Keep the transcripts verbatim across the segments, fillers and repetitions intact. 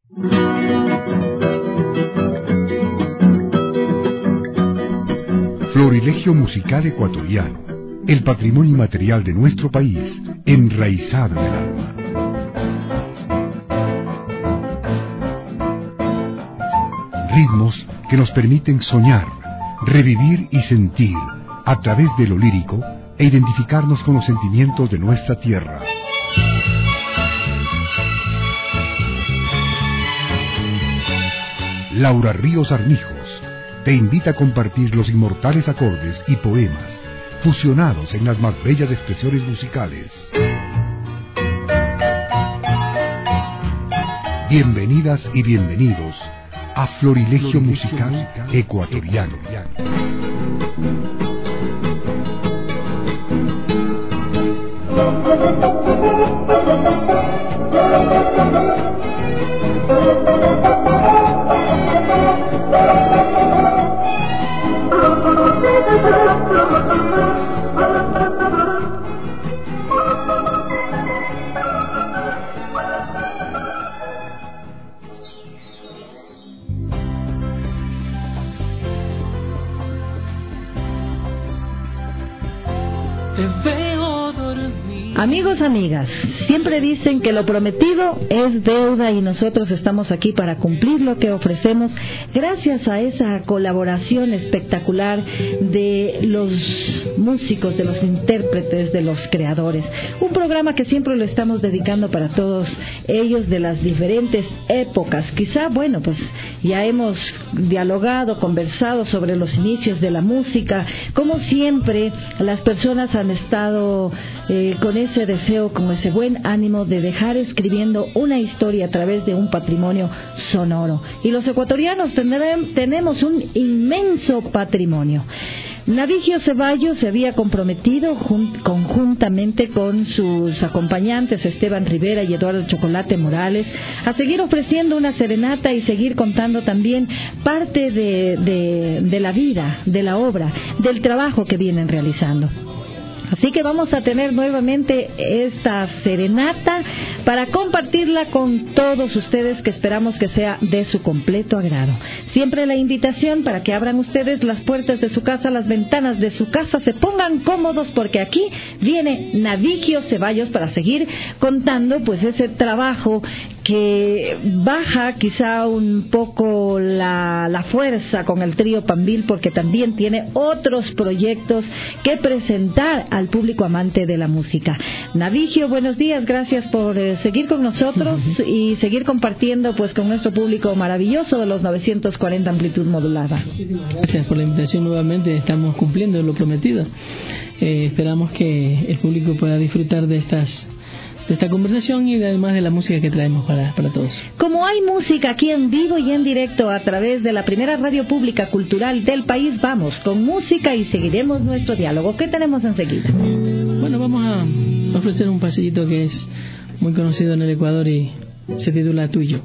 Florilegio musical ecuatoriano, el patrimonio inmaterial de nuestro país, enraizado en el alma. Ritmos que nos permiten soñar, revivir y sentir, a través de lo lírico, e identificarnos con los sentimientos de nuestra tierra. Laura Ríos Armijos te invita a compartir los inmortales acordes y poemas fusionados en las más bellas expresiones musicales. Bienvenidas y bienvenidos a Florilegio Musical Ecuatoriano. Amigos, amigas, siempre dicen que lo prometido es deuda y nosotros estamos aquí para cumplir lo que ofrecemos gracias a esa colaboración espectacular de los músicos, de los intérpretes, de los creadores. Un programa que siempre lo estamos dedicando para todos ellos de las diferentes épocas. Quizá, bueno, pues ya hemos dialogado, conversado sobre los inicios de la música. Como siempre, las personas han estado eh, con ese deseo, con ese buen ánimo de dejar escribiendo una historia a través de un patrimonio sonoro. Y los ecuatorianos tendrán, tenemos un inmenso patrimonio. Navigio Ceballos se había comprometido jun, conjuntamente con sus acompañantes Esteban Rivera y Eduardo Chocolate Morales a seguir ofreciendo una serenata y seguir contando también parte de, de, de la vida, de la obra, del trabajo que vienen realizando. Así que vamos a tener nuevamente esta serenata para compartirla con todos ustedes, que esperamos que sea de su completo agrado. Siempre la invitación para que abran ustedes las puertas de su casa, las ventanas de su casa, se pongan cómodos, porque aquí viene Navigio Ceballos para seguir contando pues ese trabajo que baja quizá un poco la, la fuerza con el trío Pambil, porque también tiene otros proyectos que presentar al público amante de la música. Navigio, buenos días, gracias por eh, seguir con nosotros y seguir compartiendo pues con nuestro público maravilloso de los novecientos cuarenta amplitud modulada. Muchísimas gracias por la invitación nuevamente, estamos cumpliendo lo prometido. Eh, esperamos que el público pueda disfrutar de estas de esta conversación y además de la música que traemos para, para todos. Como hay música aquí en vivo y en directo a través de la primera radio pública cultural del país, vamos con música y seguiremos nuestro diálogo. ¿Qué tenemos enseguida? Bueno, vamos a ofrecer un pasillito que es muy conocido en el Ecuador y se titula Tuyo.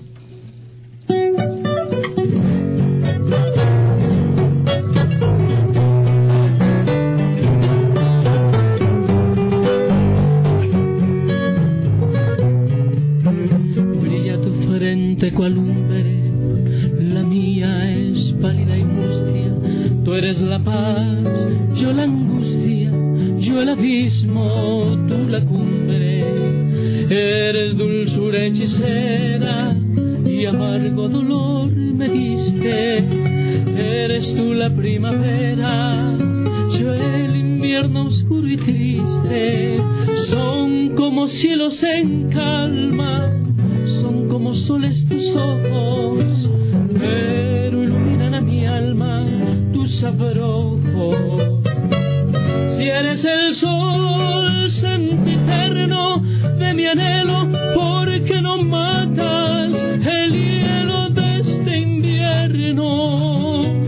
Cual lumbre, la mía es pálida y mustia, tú eres la paz, yo la angustia, yo el abismo, tú la cumbre, eres dulzura hechicera y amargo dolor me diste, eres tú la primavera, yo el invierno oscuro y triste, son como cielos en calma, son como soles tus ojos, pero iluminan a mi alma tus abrojos. Si eres el sol sempiterno de mi anhelo, ¿por qué no matas el hielo de este invierno?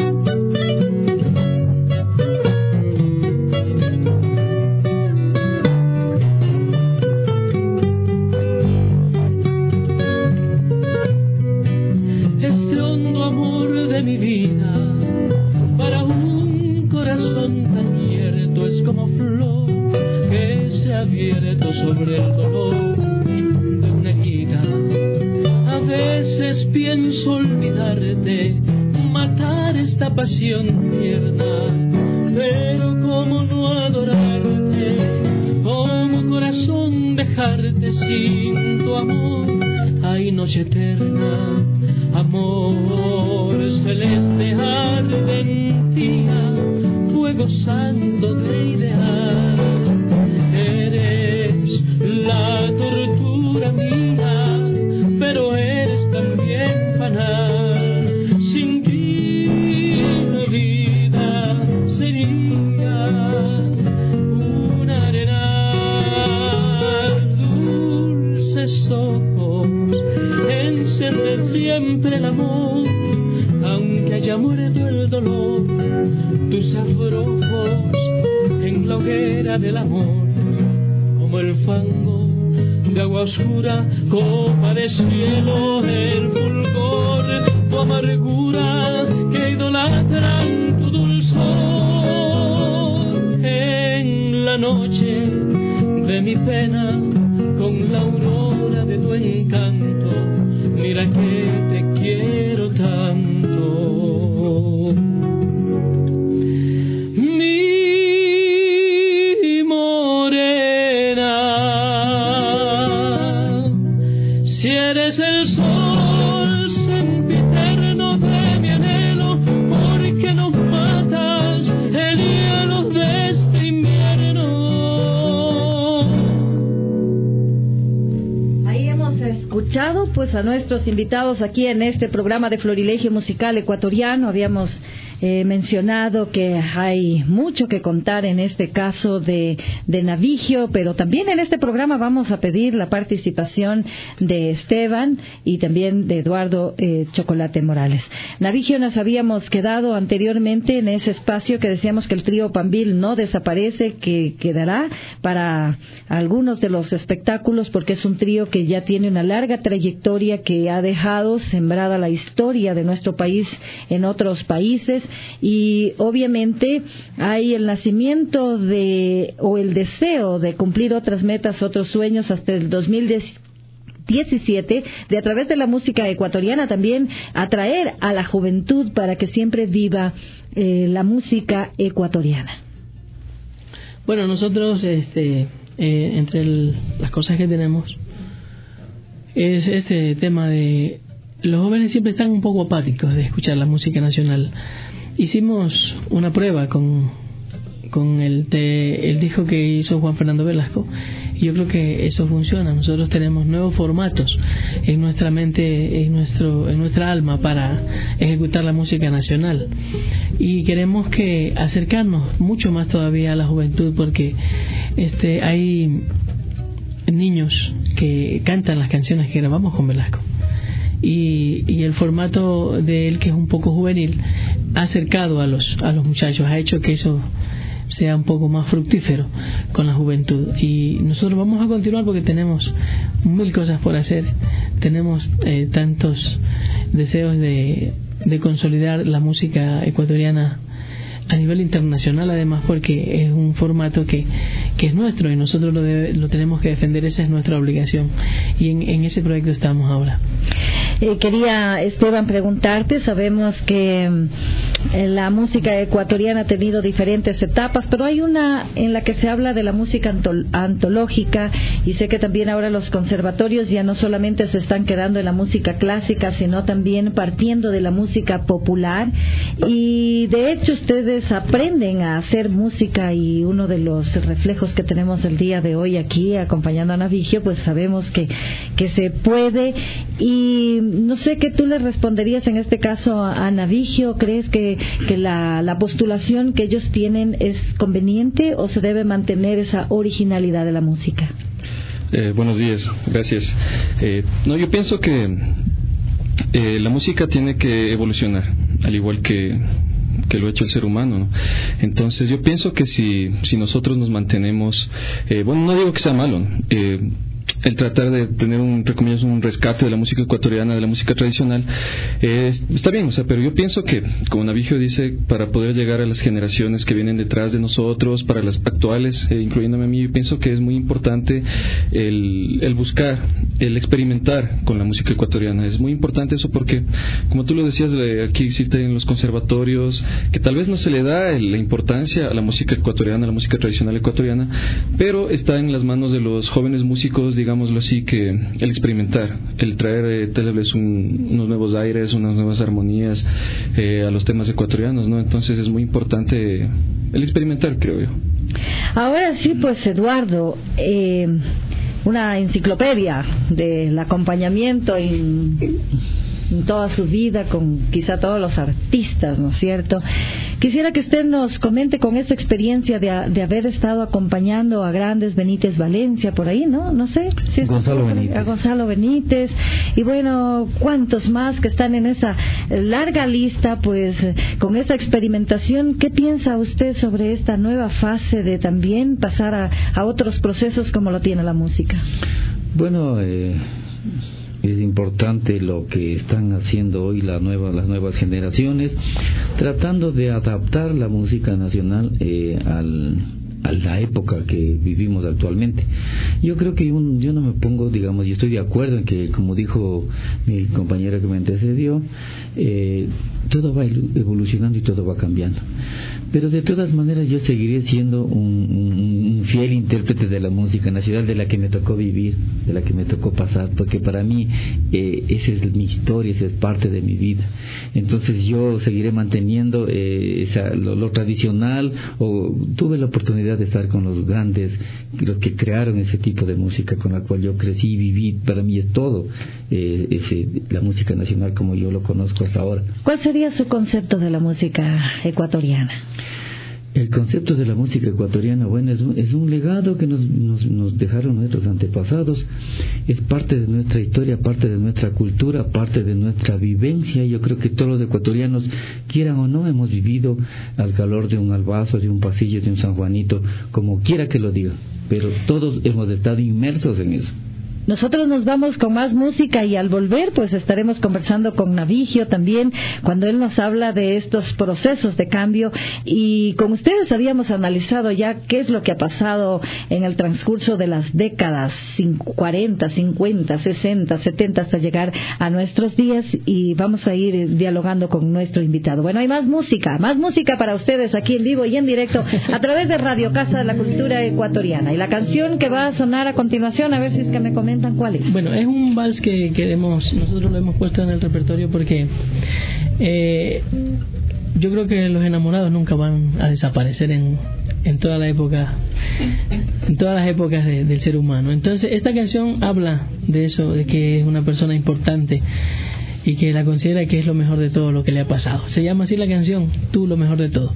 Mi vida para un corazón tan abierto es como flor que se ha abierto sobre el dolor. pienso olvidarte, matar esta pasión tierna, pero cómo no adorarte, cómo corazón dejarte sin tu amor. Hay noche eterna, amor celeste ardentía, fuego santo de ideal. Eres la tortura mía, pero eres también fanal. Sin ti la vida sería un arenal. Dulces ojos encienden siempre el amor, aunque haya muerto el dolor. Tus afrojos en la hoguera del amor, como el fango de agua oscura, copa de cielo, el fulgor, tu amargura que idolatran tu dulzor. En la noche de mi pena, con la aurora de tu encanto, mira que te quiero tanto. Mi morena, si eres el sol sempiterno de mi anhelo, ¿por qué no matas el hielo de este invierno? Ahí hemos escuchado pues a nuestros invitados aquí en este programa de Florilegio Musical Ecuatoriano. Habíamos eh, mencionado que hay mucho que contar en este caso de, de Navigio, pero también en este programa vamos a pedir la participación de Esteban y también de Eduardo eh, Chocolate Morales. Navigio, nos habíamos quedado anteriormente en ese espacio que decíamos que el trío Pambil no desaparece, que quedará para algunos de los espectáculos, porque es un trío que ya tiene una larga trayectoria, que ha dejado sembrada la historia de nuestro país en otros países, y obviamente hay el nacimiento de o el deseo de cumplir otras metas, otros sueños hasta el dos mil diecisiete, de a través de la música ecuatoriana también atraer a la juventud para que siempre viva eh, la música ecuatoriana. Bueno, nosotros este eh, entre el, las cosas que tenemos es este tema de los jóvenes siempre están un poco apáticos de escuchar la música nacional. Hicimos una prueba con con el, te, el disco que hizo Juan Fernando Velasco, y yo creo que eso funciona. Nosotros tenemos nuevos formatos en nuestra mente, en nuestro en nuestra alma para ejecutar la música nacional, y queremos que acercarnos mucho más todavía a la juventud, porque este hay niños que cantan las canciones que grabamos con Velasco, y, y el formato de él, que es un poco juvenil, ha acercado a los a los muchachos, ha hecho que eso sea un poco más fructífero con la juventud. Y nosotros vamos a continuar porque tenemos mil cosas por hacer, tenemos eh, tantos deseos de, de consolidar la música ecuatoriana a nivel internacional, además, porque es un formato que, que es nuestro y nosotros lo, debe, lo tenemos que defender. Esa es nuestra obligación, y en, en ese proyecto estamos ahora. Eh, quería, Esteban, preguntarte, sabemos que eh, la música ecuatoriana ha tenido diferentes etapas, pero hay una en la que se habla de la música antol- antológica, y sé que también ahora los conservatorios ya no solamente se están quedando en la música clásica, sino también partiendo de la música popular, y de hecho ustedes aprenden a hacer música, y uno de los reflejos que tenemos el día de hoy aquí acompañando a Navigio, pues sabemos que, que se puede. Y no sé qué tú le responderías en este caso a, a Navigio. ¿Crees que, que la, la postulación que ellos tienen es conveniente, o se debe mantener esa originalidad de la música? Eh, buenos días, gracias. Eh, no, yo pienso que eh, la música tiene que evolucionar, al igual que que lo ha hecho el ser humano, ¿no? Entonces yo pienso que si, si nosotros nos mantenemos, eh, bueno, no digo que sea malo, eh, el tratar de tener un, entre comillas, un rescate de la música ecuatoriana, de la música tradicional, eh, está bien, o sea, pero yo pienso que, como Navigio dice, para poder llegar a las generaciones que vienen detrás de nosotros, para las actuales, eh, incluyéndome a mí, yo pienso que es muy importante el, el buscar, el experimentar con la música ecuatoriana. Es muy importante eso porque, como tú lo decías, eh, aquí existen los conservatorios, que tal vez no se le da el, la importancia a la música ecuatoriana, a la música tradicional ecuatoriana, pero está en las manos de los jóvenes músicos, digámoslo así, que el experimentar, el traer eh, tal vez un, unos nuevos aires, unas nuevas armonías eh, a los temas ecuatorianos, ¿no? Entonces es muy importante el experimentar, creo yo. Ahora sí, pues Eduardo, eh, una enciclopedia del acompañamiento en, en toda su vida con quizá todos los artistas, ¿no es cierto? Quisiera que usted nos comente con esa experiencia de, de haber estado acompañando a grandes, Benítez Valencia, por ahí, ¿no? No sé. Si es Gonzalo Benítez. A Gonzalo Benítez. Y bueno, cuántos más que están en esa larga lista, pues, con esa experimentación. ¿Qué piensa usted sobre esta nueva fase de también pasar a, a otros procesos como lo tiene la música? Bueno, eh... es importante lo que están haciendo hoy la nueva, las nuevas generaciones, tratando de adaptar la música nacional eh, al, a la época que vivimos actualmente. Yo creo que un, yo no me pongo, digamos, yo estoy de acuerdo en que, como dijo mi compañera que me antecedió, eh, todo va evolucionando y todo va cambiando. Pero de todas maneras yo seguiré siendo un, un, un fiel intérprete de la música nacional, de la que me tocó vivir, de la que me tocó pasar, porque para mí eh, esa es mi historia, esa es parte de mi vida. Entonces yo seguiré manteniendo eh, esa, lo, lo tradicional, o tuve la oportunidad de estar con los grandes, los que crearon ese tipo de música con la cual yo crecí y viví. Para mí es todo eh, ese, la música nacional como yo lo conozco hasta ahora. ¿Cuál sería su concepto de la música ecuatoriana? El concepto de la música ecuatoriana, bueno, es un, es un legado que nos, nos, nos dejaron nuestros antepasados, es parte de nuestra historia, parte de nuestra cultura, parte de nuestra vivencia. Yo creo que todos los ecuatorianos, quieran o no, hemos vivido al calor de un albazo, de un pasillo, de un San Juanito, como quiera que lo diga, pero todos hemos estado inmersos en eso. Nosotros nos vamos con más música y al volver pues estaremos conversando con Navigio también cuando él nos habla de estos procesos de cambio, y con ustedes habíamos analizado ya qué es lo que ha pasado en el transcurso de las décadas cuarenta, cincuenta, sesenta, setenta hasta llegar a nuestros días, y vamos a ir dialogando con nuestro invitado. Bueno, hay más música, más música para ustedes aquí en vivo y en directo a través de Radio Casa de la Cultura Ecuatoriana, y la canción que va a sonar a continuación, a ver si es que me comentan cuál es. Bueno, es un vals que queremos, nosotros lo hemos puesto en el repertorio porque eh, yo creo que los enamorados nunca van a desaparecer en, en toda la época, en todas las épocas de, del ser humano. Entonces esta canción habla de eso, de que es una persona importante y que la considera que es lo mejor de todo lo que le ha pasado. Se llama así la canción, Tú lo mejor de todo.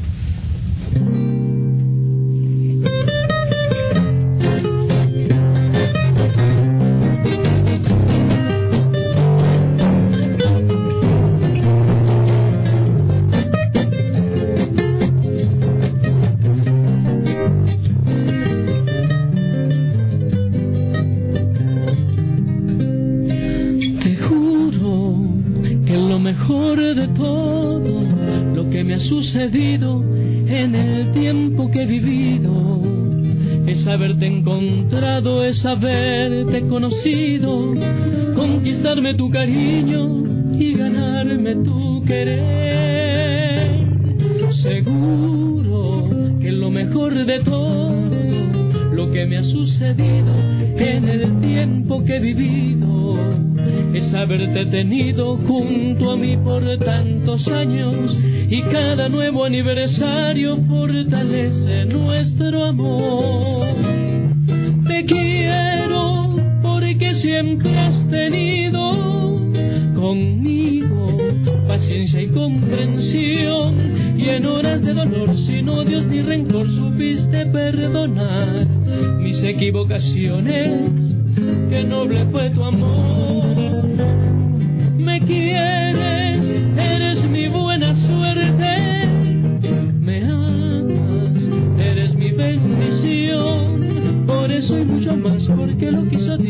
En el tiempo que he vivido es haberte encontrado, es haberte conocido, conquistarme tu cariño y ganarme tu querer. Seguro que lo mejor de todo lo que me ha sucedido en el tiempo que he vivido es haberte tenido junto a mí por tantos años, y cada nuevo aniversario fortalece nuestro amor. Te quiero porque siempre has tenido conmigo paciencia y comprensión, y en horas de dolor sin odios ni rencor supiste perdonar mis equivocaciones. Qué noble fue tu amor. Me quieres, eres mi buena suerte, me amas, eres mi bendición, por eso y mucho más, porque lo quiso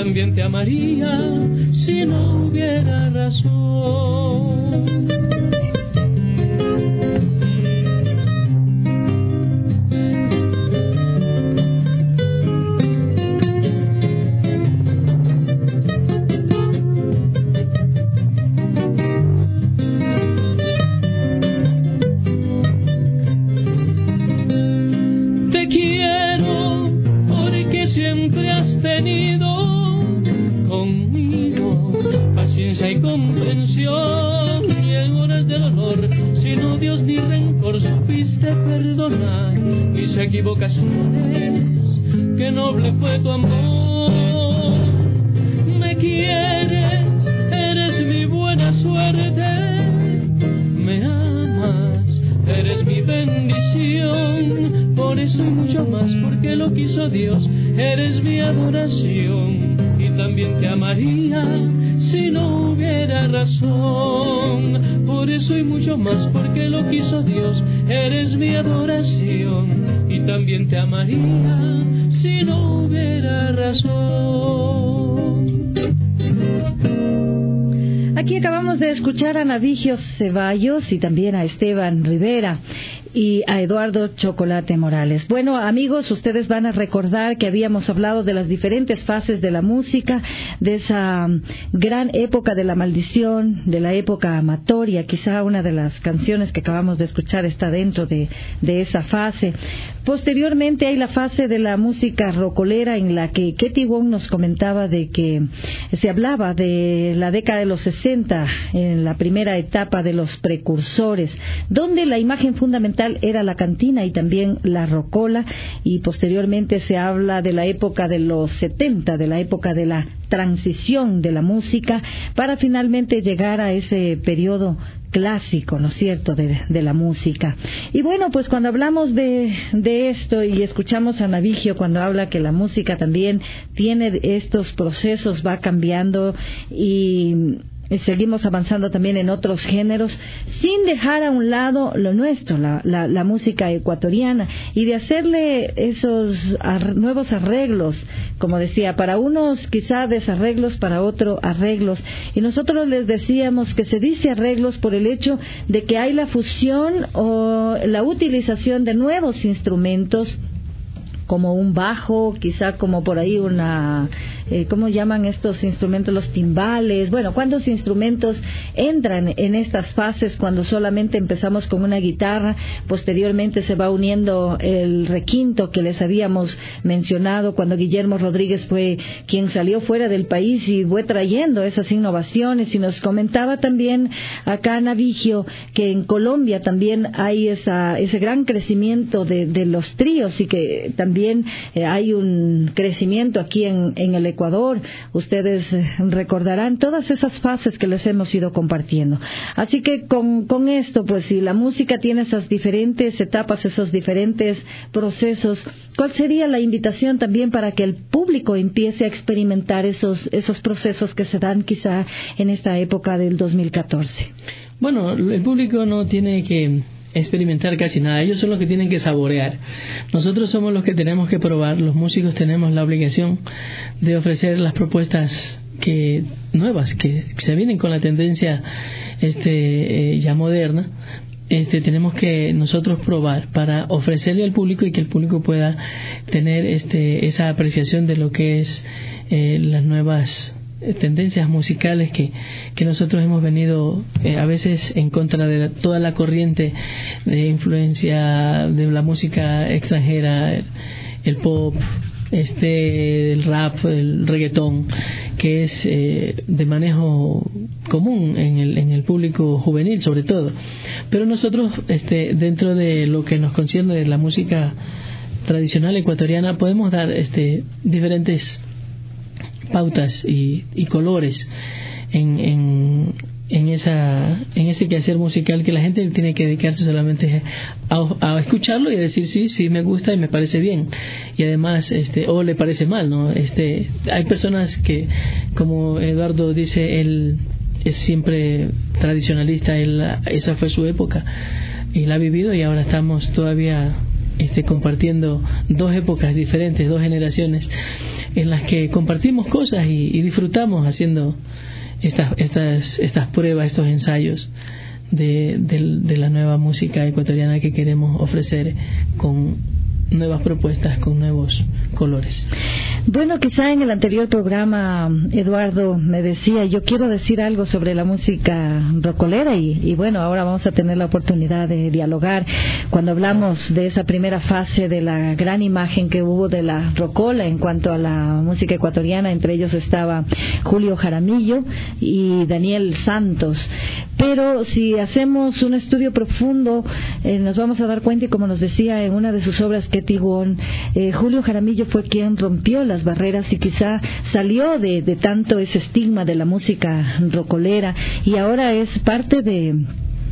también te amaría si no hubiera razón. Equivocaciones, qué noble fue tu amor. Me quieres, eres mi buena suerte. Me amas, eres mi bendición. Por eso y mucho más, porque lo quiso Dios, eres mi adoración. Y también te amaría si no hubiera razón. Por eso y mucho más, porque lo quiso Dios, eres mi adoración. Y también te amaría si no hubiera razón. Aquí acabamos de escuchar a Navigio Ceballos y también a Esteban Rivera y a Eduardo Chocolate Morales. Bueno, amigos, ustedes van a recordar que habíamos hablado de las diferentes fases de la música, de esa gran época de la maldición, de la época amatoria. Quizá una de las canciones que acabamos de escuchar está dentro de, de esa fase. Posteriormente hay la fase de la música rocolera, en la que Ketty Wong nos comentaba de que se hablaba de la década de los sesenta, en la primera etapa de los precursores, donde la imagen fundamental era la cantina y también la rocola, y posteriormente se habla de la época de los setenta, de la época de la transición de la música, para finalmente llegar a ese periodo clásico, ¿no es cierto?, de, de la música. Y bueno, pues cuando hablamos de, de esto y escuchamos a Navigio cuando habla que la música también tiene estos procesos, va cambiando y seguimos avanzando también en otros géneros, sin dejar a un lado lo nuestro, la, la, la música ecuatoriana, y de hacerle esos ar- nuevos arreglos, como decía, para unos quizá desarreglos, para otros arreglos, y nosotros les decíamos que se dice arreglos por el hecho de que hay la fusión o la utilización de nuevos instrumentos, como un bajo, quizá como por ahí una, eh, ¿cómo llaman estos instrumentos? Los timbales. Bueno, ¿cuántos instrumentos entran en estas fases cuando solamente empezamos con una guitarra? Posteriormente se va uniendo el requinto que les habíamos mencionado cuando Guillermo Rodríguez fue quien salió fuera del país y fue trayendo esas innovaciones, y nos comentaba también acá Navigio que en Colombia también hay esa, ese gran crecimiento de, de los tríos, y que también También eh, hay un crecimiento aquí en, en el Ecuador. Ustedes eh, recordarán todas esas fases que les hemos ido compartiendo. Así que con, con esto, pues si la música tiene esas diferentes etapas, esos diferentes procesos, ¿cuál sería la invitación también para que el público empiece a experimentar esos, esos procesos que se dan quizá en esta época del dos mil catorce? Bueno, el público no tiene que experimentar casi nada, ellos son los que tienen que saborear. Nosotros somos los que tenemos que probar. Los músicos tenemos la obligación de ofrecer las propuestas que nuevas que se vienen con la tendencia este eh, ya moderna. Este, tenemos que nosotros probar para ofrecerle al público y que el público pueda tener este esa apreciación de lo que es eh, las nuevas tendencias musicales que, que nosotros hemos venido eh, a veces en contra de la, toda la corriente de influencia de la música extranjera, el, el pop, este el rap, el reggaetón, que es eh, de manejo común en el en el público juvenil sobre todo. Pero nosotros este dentro de lo que nos concierne de la música tradicional ecuatoriana podemos dar este diferentes pautas y, y colores en, en, en esa en ese quehacer musical, que la gente tiene que dedicarse solamente a, a escucharlo y a decir sí, sí me gusta y me parece bien, y además este o le parece mal, ¿no? Este hay personas que, como Eduardo dice, él es siempre tradicionalista, él, esa fue su época y la ha vivido, y ahora estamos todavía este, compartiendo dos épocas diferentes, dos generaciones, en las que compartimos cosas y, y disfrutamos haciendo estas, estas, estas pruebas, estos ensayos de, de, de la nueva música ecuatoriana que queremos ofrecer con nuevas propuestas, con nuevos colores. Bueno, quizá en el anterior programa Eduardo me decía, yo quiero decir algo sobre la música rocolera y, y bueno, ahora vamos a tener la oportunidad de dialogar cuando hablamos de esa primera fase de la gran imagen que hubo de la rocola en cuanto a la música ecuatoriana. Entre ellos estaba Julio Jaramillo y Daniel Santos, pero si hacemos un estudio profundo eh, nos vamos a dar cuenta, y como nos decía en una de sus obras que Tigón, eh, Julio Jaramillo fue quien rompió las barreras y quizá salió de, de tanto ese estigma de la música rocolera, y ahora es parte de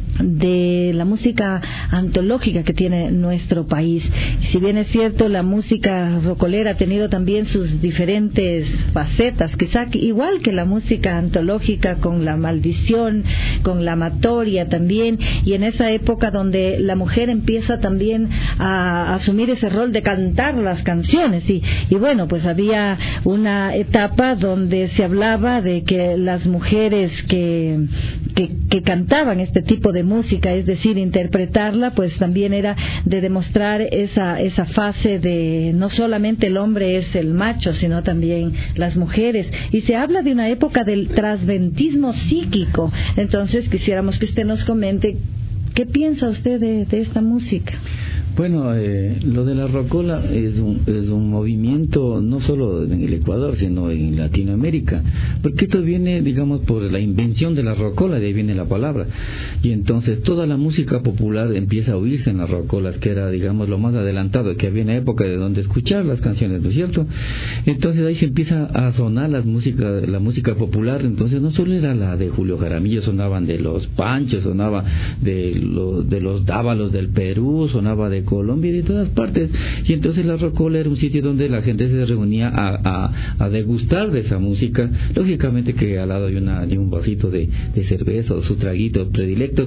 de la música antológica que tiene nuestro país. Si bien es cierto, la música rocolera ha tenido también sus diferentes facetas, quizá igual que la música antológica, con la maldición, con la amatoria también, y en esa época donde la mujer empieza también a asumir ese rol de cantar las canciones, y, y bueno, pues había una etapa donde se hablaba de que las mujeres que, que, que cantaban este tipo de música, es decir, interpretarla, pues también era de demostrar esa esa fase de no solamente el hombre es el macho, sino también las mujeres, y se habla de una época del transventismo psíquico. Entonces quisiéramos que usted nos comente qué piensa usted de, de esta música. Bueno, eh, lo de la rocola es un, es un movimiento no solo en el Ecuador, sino en Latinoamérica, porque esto viene, digamos, por la invención de la rocola, de ahí viene la palabra, y entonces toda la música popular empieza a oírse en las rocolas, que era, digamos, lo más adelantado, que había una época de donde escuchar las canciones, ¿no es cierto? Entonces ahí se empieza a sonar las música, la música popular. Entonces no solo era la de Julio Jaramillo, sonaban de los Panchos, sonaba de los, de los Dávalos del Perú, sonaba de Colombia y de todas partes, y entonces la rocola era un sitio donde la gente se reunía a, a, a degustar de esa música, lógicamente que al lado hay una, de un vasito de, de cerveza o su traguito predilecto,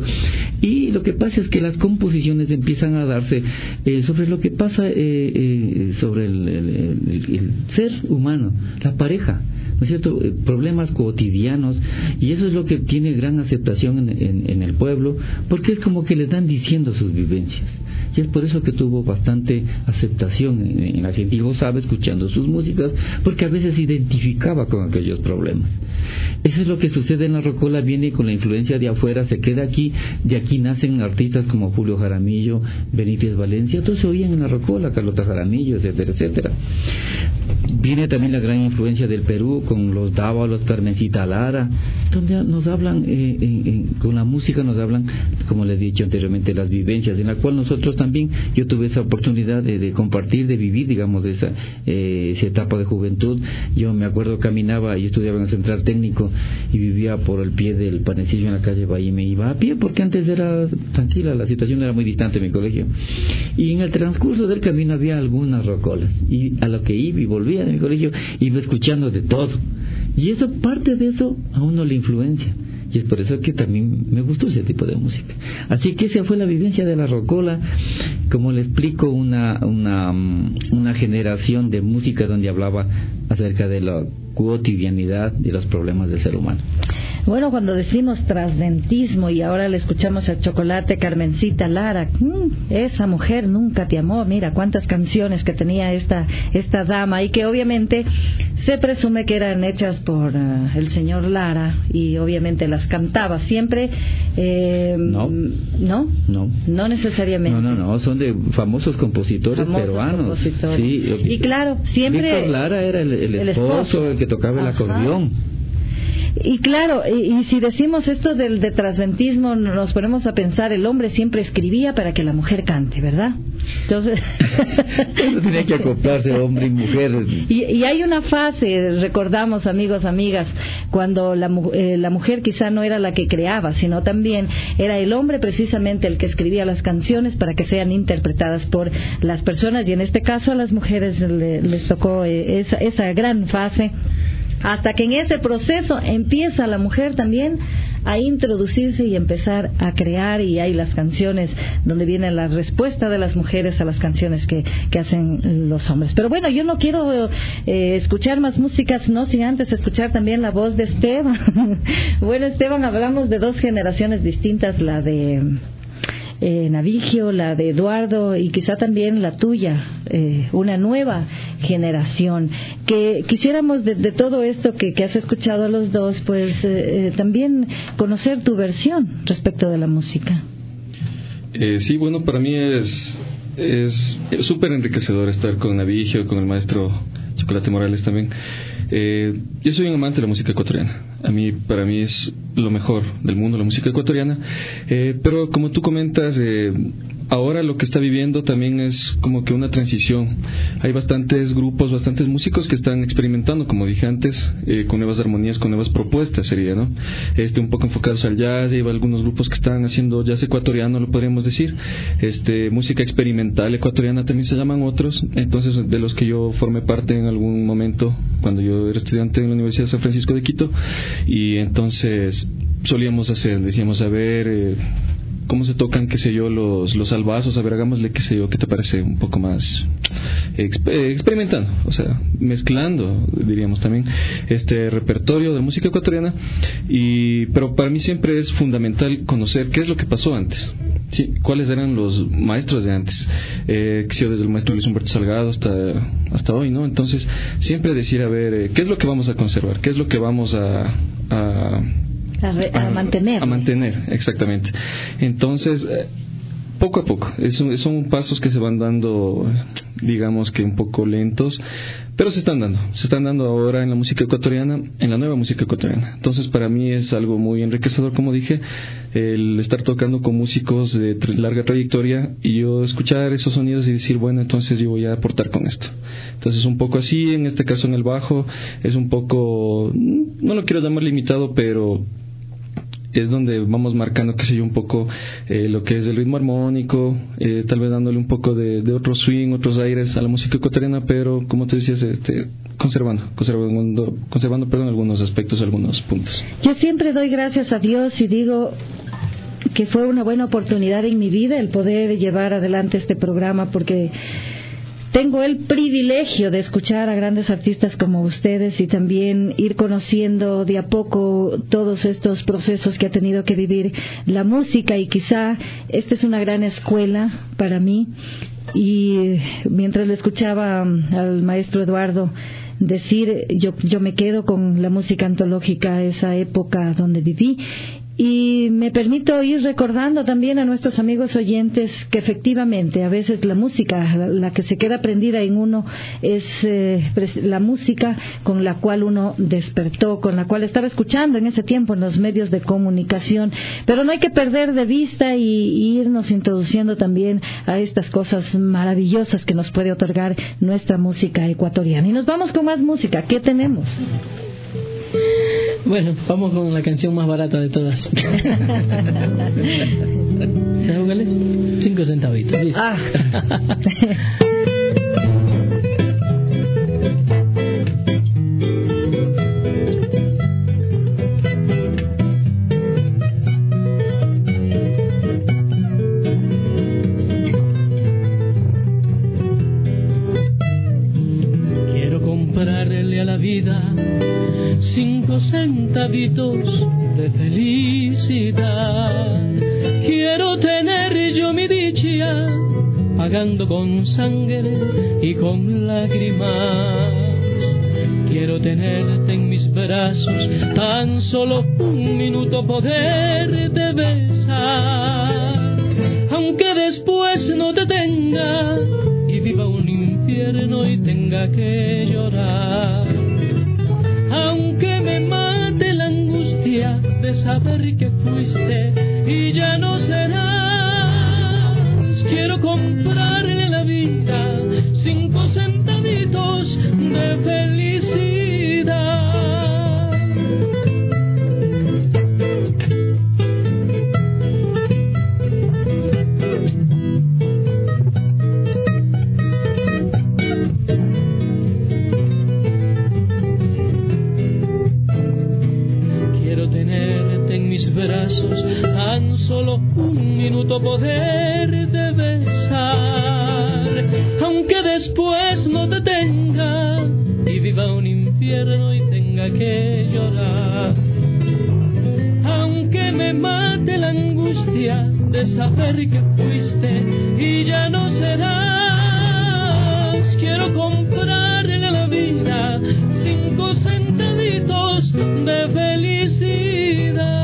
y lo que pasa es que las composiciones empiezan a darse eh, sobre lo que pasa eh, eh, sobre el, el, el, el ser humano, la pareja, ¿no es cierto? Problemas cotidianos, y eso es lo que tiene gran aceptación en, en, en el pueblo, porque es como que le dan diciendo sus vivencias, y es por eso que tuvo bastante aceptación en, en la gente, y gozaba escuchando sus músicas, porque a veces se identificaba con aquellos problemas. Eso es lo que sucede en la rocola, viene con la influencia de afuera, se queda aquí, de aquí nacen artistas como Julio Jaramillo, Benítez Valencia, todos se oían en la rocola, Carlota Jaramillo, etcétera, etcétera. Viene también la gran influencia del Perú con los Dávalos, Carmencita Lara, donde nos hablan, eh, eh, eh, con la música nos hablan, como les he dicho anteriormente, las vivencias, en la cual nosotros también, yo tuve esa oportunidad de, de compartir, de vivir, digamos, de esa, eh, esa etapa de juventud. Yo me acuerdo, caminaba y estudiaba en el Central Técnico y vivía por el pie del Panecillo en la calle Bahía, y me iba a pie porque antes era tranquila, la situación era muy distante de mi colegio, y en el transcurso del camino había algunas rocolas, y a lo que iba y volvía de mi colegio iba escuchando de todo, y eso, parte de eso a uno le influencia, y es por eso que también me gustó ese tipo de música. Así que esa fue la vivencia de la rocola, como le explico, una una una generación de música donde hablaba acerca de la cotidianidad y los problemas del ser humano. Bueno, cuando decimos trasventismo y ahora le escuchamos al Chocolate, Carmencita Lara, mmm, esa mujer nunca te amó, mira cuántas canciones que tenía esta esta dama, y que obviamente se presume que eran hechas por uh, el señor Lara, y obviamente las cantaba siempre. Eh, no, no, no, no necesariamente. No, no, no, son de famosos compositores famosos peruanos. Compositores. Sí, y claro, siempre. Víctor Lara era el, el, el esposo, esposo, el que tocaba el Ajá. acordeón. Y claro, y, y si decimos esto del de trasventismo, nos ponemos a pensar, el hombre siempre escribía para que la mujer cante, ¿verdad? Entonces tenía que acoplarse hombre y mujer. Y, y hay una fase, recordamos, amigos, amigas, cuando la, eh, la mujer quizá no era la que creaba, sino también era el hombre precisamente el que escribía las canciones para que sean interpretadas por las personas, y en este caso a las mujeres le, les tocó eh, esa, esa gran fase, hasta que en ese proceso empieza la mujer también a introducirse y empezar a crear, y hay las canciones donde viene la respuesta de las mujeres a las canciones que, que hacen los hombres. Pero bueno, yo no quiero eh, escuchar más músicas, no sin antes escuchar también la voz de Esteban. Bueno, Esteban, hablamos de dos generaciones distintas, la de Eh, Navigio, la de Eduardo y quizá también la tuya, eh, una nueva generación. Que quisiéramos de, de todo esto que, que has escuchado a los dos, pues eh, eh, también conocer tu versión respecto de la música. Eh, sí, bueno, para mí es es súper enriquecedor estar con Navigio, con el maestro Chocolate Morales también. Eh, yo soy un amante de la música ecuatoriana. A mí, para mí es lo mejor del mundo la música ecuatoriana. Eh, pero como tú comentas, eh, ahora lo que está viviendo también es como que una transición. Hay bastantes grupos, bastantes músicos que están experimentando, como dije antes, eh, con nuevas armonías, con nuevas propuestas sería, ¿no? Este, un poco enfocados al jazz. Hay algunos grupos que están haciendo jazz ecuatoriano, lo podríamos decir. Este, música experimental ecuatoriana también se llaman otros. Entonces, de los que yo formé parte en algún momento, cuando yo era estudiante en la Universidad de San Francisco de Quito, y entonces solíamos hacer, decíamos, a ver, eh, cómo se tocan, qué sé yo, los, los albazos, a ver, hagámosle, qué sé yo, qué te parece, un poco más exp- experimentando, o sea, mezclando, diríamos también, este repertorio de música ecuatoriana. Y pero para mí siempre es fundamental conocer qué es lo que pasó antes, ¿sí? Cuáles eran los maestros de antes, eh, que desde el maestro Luis Humberto Salgado hasta, hasta hoy, ¿no? Entonces, siempre decir, a ver, eh, qué es lo que vamos a conservar, qué es lo que vamos a... a A, re, a, a mantener. A mantener, exactamente. Entonces, eh, poco a poco, es, son pasos que se van dando, digamos que un poco lentos, pero se están dando, se están dando ahora en la música ecuatoriana, en la nueva música ecuatoriana. Entonces, para mí es algo muy enriquecedor, como dije, el estar tocando con músicos de tra- larga trayectoria y yo escuchar esos sonidos y decir, bueno, entonces yo voy a aportar con esto. Entonces, un poco así, en este caso en el bajo, es un poco, no lo quiero llamar limitado, pero es donde vamos marcando, qué sé yo, un poco eh, lo que es el ritmo armónico, eh, tal vez dándole un poco de, de otro swing, otros aires a la música ecuatoriana, pero como te decías, este, conservando, conservando, conservando, perdón, algunos aspectos, algunos puntos. Yo siempre doy gracias a Dios y digo que fue una buena oportunidad en mi vida el poder llevar adelante este programa, porque tengo el privilegio de escuchar a grandes artistas como ustedes y también ir conociendo de a poco todos estos procesos que ha tenido que vivir la música, y quizá esta es una gran escuela para mí. Y mientras le escuchaba al maestro Eduardo decir, yo, yo me quedo con la música antológica, esa época donde viví. Y me permito ir recordando también a nuestros amigos oyentes que efectivamente a veces la música, la, la que se queda prendida en uno es eh, la música con la cual uno despertó, con la cual estaba escuchando en ese tiempo en los medios de comunicación. Pero no hay que perder de vista y, y irnos introduciendo también a estas cosas maravillosas que nos puede otorgar nuestra música ecuatoriana. Y nos vamos con más música. ¿Qué tenemos? Bueno, vamos con la canción más barata de todas. ¿Sabes cuál es? Cinco centavitos. ¿Listo? Ah. Quiero comprarle a la vida cinco centavitos de felicidad. Quiero tener yo mi dicha, pagando con sangre y con lágrimas. Quiero tenerte en mis brazos, tan solo un minuto poderte besar. Aunque después no te tenga y viva un infierno y tenga que llorar. Aunque me mate la angustia de saber que fuiste y ya no serás, quiero comprarle la vida cinco centavitos de felicidad. brazos, tan solo un minuto poderte besar, aunque después no te tenga y viva un infierno y tenga que llorar, aunque me mate la angustia de saber que fuiste y ya no serás. Quiero comprarle a la vida cinco centavitos de felicidad.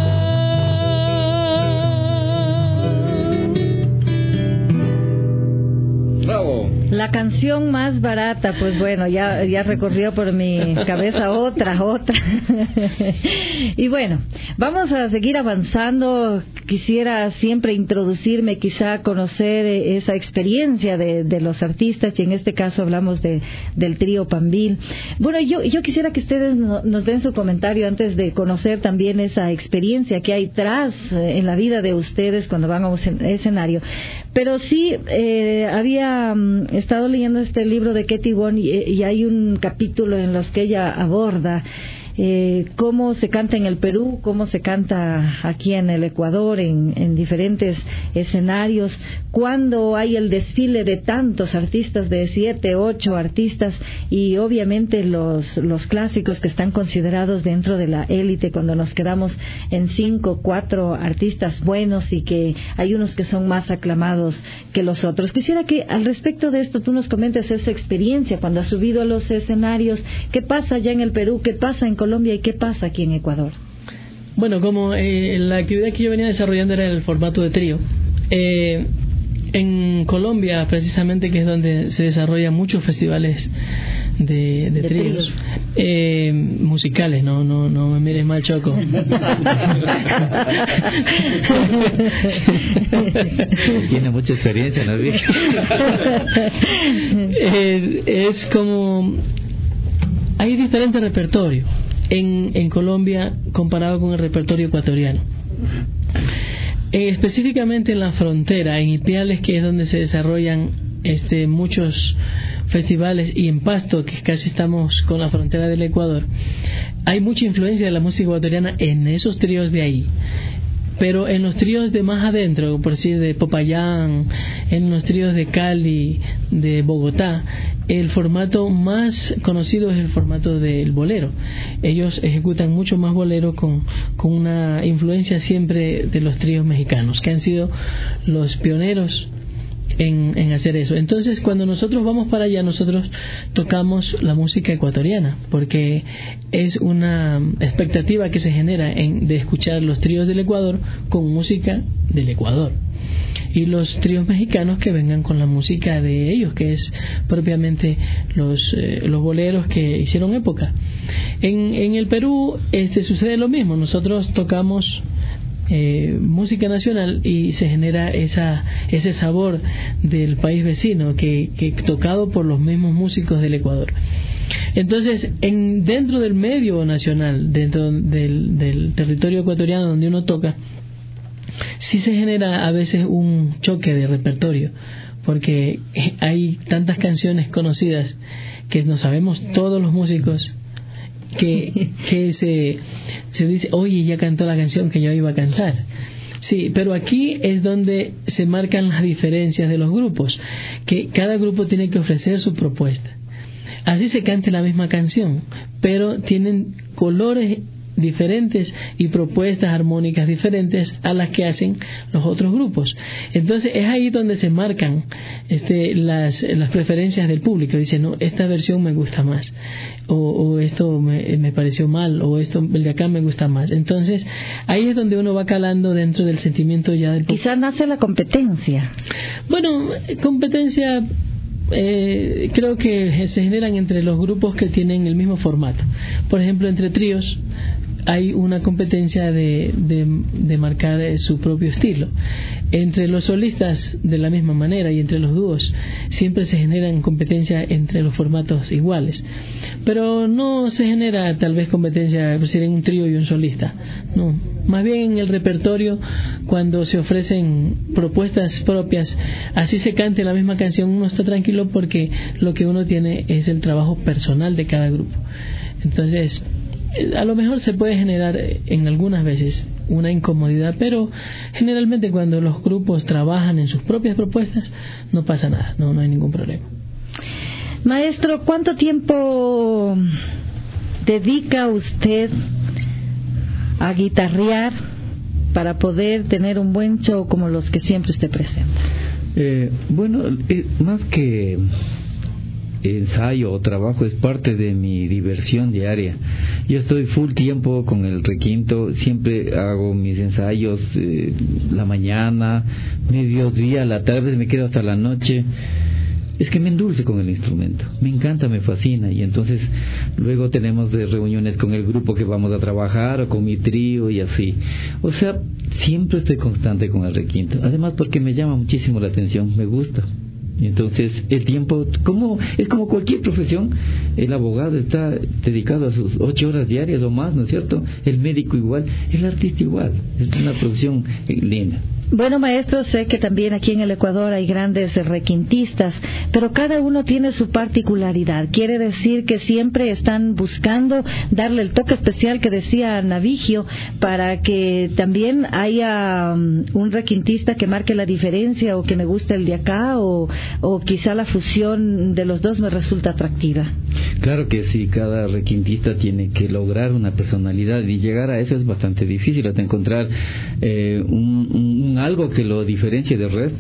¡Bravo! La canción más barata, pues bueno, ya, ya recorrió por mi cabeza otra, otra. Y bueno, vamos a seguir avanzando. Quisiera siempre introducirme, quizá conocer esa experiencia de, de los artistas, y en este caso hablamos de, del trío Pambil. Bueno, yo, yo quisiera que ustedes no, nos den su comentario antes de conocer también esa experiencia que hay tras eh, en la vida de ustedes cuando van a un escenario. Pero sí, eh, había um, estado leyendo este libro de Ketty Wong y, y hay un capítulo en los que ella aborda Eh, cómo se canta en el Perú, cómo se canta aquí en el Ecuador, en, en diferentes escenarios, cuando hay el desfile de tantos artistas, de siete, ocho artistas, y obviamente los, los clásicos que están considerados dentro de la élite, cuando nos quedamos en cinco, cuatro artistas buenos y que hay unos que son más aclamados que los otros. Quisiera que al respecto de esto tú nos comentes esa experiencia cuando has subido a los escenarios, qué pasa allá en el Perú, qué pasa en Colombia y qué pasa aquí en Ecuador. Bueno, como eh, la actividad que yo venía desarrollando era el formato de trío, eh, en Colombia precisamente, que es donde se desarrollan muchos festivales de, de, de tríos, tríos. Eh, musicales, no, no, no me mires mal, Choco. Tiene mucha experiencia, ¿no? eh, es como hay diferentes repertorios en, en Colombia comparado con el repertorio ecuatoriano. Eh, específicamente en la frontera, en Ipiales, que es donde se desarrollan este, muchos festivales, y en Pasto, que casi estamos con la frontera del Ecuador, hay mucha influencia de la música ecuatoriana en esos tríos de ahí. Pero en los tríos de más adentro, por decir de Popayán, en los tríos de Cali, de Bogotá, el formato más conocido es el formato del bolero. Ellos ejecutan mucho más bolero con, con una influencia siempre de los tríos mexicanos, que han sido los pioneros en, en hacer eso. Entonces, cuando nosotros vamos para allá, nosotros tocamos la música ecuatoriana, porque es una expectativa que se genera en, de escuchar los tríos del Ecuador con música del Ecuador, y los tríos mexicanos que vengan con la música de ellos, que es propiamente los eh, los boleros que hicieron época. En, en el Perú este sucede lo mismo. Nosotros tocamos Eh, música nacional y se genera esa ese sabor del país vecino que, que tocado por los mismos músicos del Ecuador. Entonces, en dentro del medio nacional, dentro del, del territorio ecuatoriano donde uno toca, sí se genera a veces un choque de repertorio, porque hay tantas canciones conocidas que no sabemos todos los músicos, que, que se, se dice, oye, ya cantó la canción que yo iba a cantar. Sí, pero aquí es donde se marcan las diferencias de los grupos, que cada grupo tiene que ofrecer su propuesta. Así se cante la misma canción, pero tienen colores diferentes y propuestas armónicas diferentes a las que hacen los otros grupos. Entonces es ahí donde se marcan este, las, las preferencias del público. Dicen, no, esta versión me gusta más, o, o esto me, me pareció mal, o esto, el de acá me gusta más. Entonces ahí es donde uno va calando dentro del sentimiento ya del público. Quizás nace la competencia. Bueno, competencia eh, creo que se generan entre los grupos que tienen el mismo formato. Por ejemplo, entre tríos hay una competencia de, de, de marcar su propio estilo. Entre los solistas de la misma manera, y entre los dúos siempre se generan competencia entre los formatos iguales, pero no se genera tal vez competencia por decir en un trío y un solista, no, más bien en el repertorio, cuando se ofrecen propuestas propias, así se cante la misma canción, uno está tranquilo porque lo que uno tiene es el trabajo personal de cada grupo. Entonces a lo mejor se puede generar en algunas veces una incomodidad, pero generalmente cuando los grupos trabajan en sus propias propuestas no pasa nada, no, no hay ningún problema. Maestro, ¿cuánto tiempo dedica usted a guitarrear para poder tener un buen show como los que siempre usted presenta? Eh, bueno, eh, más que ensayo o trabajo, es parte de mi diversión diaria. Yo estoy full tiempo con el requinto, siempre hago mis ensayos eh, la mañana, mediodía, la tarde, me quedo hasta la noche. Es que me endulce con el instrumento, me encanta, me fascina, y entonces luego tenemos de reuniones con el grupo que vamos a trabajar o con mi trío y así. O sea, siempre estoy constante con el requinto, además porque me llama muchísimo la atención, me gusta. Y entonces el tiempo, como es como cualquier profesión, el abogado está dedicado a sus ocho horas diarias o más, ¿no es cierto? El médico igual, el artista igual, es una profesión linda. Bueno, maestro, sé que también aquí en el Ecuador hay grandes requintistas, pero cada uno tiene su particularidad. Quiere decir que siempre están buscando darle el toque especial que decía Navigio, para que también haya um, un requintista que marque la diferencia, o que me guste el de acá, o, o quizá la fusión de los dos me resulta atractiva. Claro que sí, cada requintista tiene que lograr una personalidad, y llegar a eso es bastante difícil, hasta encontrar eh, un, un algo que lo diferencie del resto,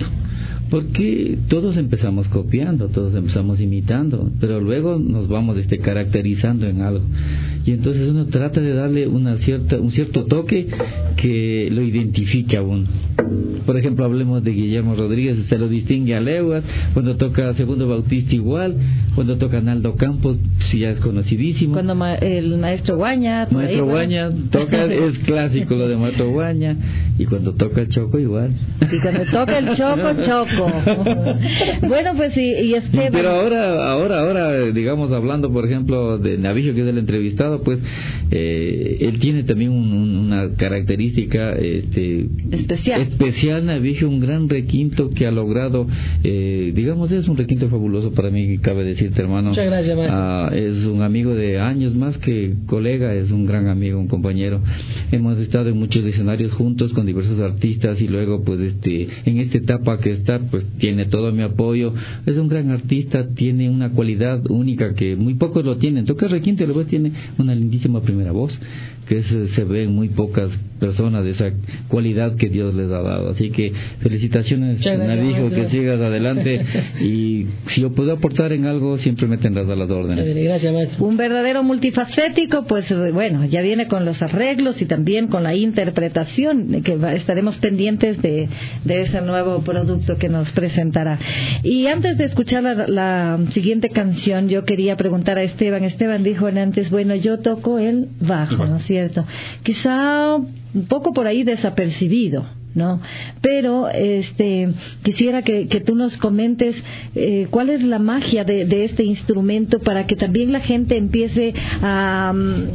porque todos empezamos copiando, todos empezamos imitando, pero luego nos vamos este, caracterizando en algo, y entonces uno trata de darle una cierta, un cierto toque que lo identifique a uno. Por ejemplo, hablemos de Guillermo Rodríguez, se lo distingue a leguas, cuando toca Segundo Bautista igual, cuando toca Naldo Campos, si ya es conocidísimo. Cuando ma- el maestro Guaña, maestro ahí, Guaña toca, es clásico lo de maestro Guaña, y cuando toca el Choco igual. Y cuando toca el Choco, Choco. Bueno, pues y, y Esteban. Pero ahora, ahora, ahora, digamos, hablando por ejemplo de Navigio, que es el entrevistado, pues eh, él tiene también un, un, una característica este, especial. especial, Navigio, un gran requinto que ha logrado, eh, digamos, es un requinto fabuloso para mí, cabe decirte, hermano. Muchas gracias, maestro. Ah, es un amigo de años, más que colega, es un gran amigo, un compañero. Hemos estado en muchos escenarios juntos con diversos artistas, y luego pues este en esta etapa que está, pues tiene todo mi apoyo. Es un gran artista, tiene una cualidad única que muy pocos lo tienen. Toca requinto y luego tiene una lindísima primera voz, que es, se ve en muy pocas personas de esa cualidad que Dios les ha dado. Así que felicitaciones, Navigio, que sigas adelante, y si yo puedo aportar en algo, siempre me tendrás a las órdenes. Gracias, maestro. Un verdadero multifacético, pues bueno, ya viene con los arreglos y también con la interpretación, que va, estaremos pendientes de, de ese nuevo producto que nos presentará. Y antes de escuchar la, la siguiente canción, yo quería preguntar a Esteban. Esteban dijo antes, bueno, yo toco el bajo, ¿no es cierto? Quizá un poco por ahí desapercibido, ¿no? Pero este quisiera que, que tú nos comentes eh, cuál es la magia de, de este instrumento, para que también la gente empiece a,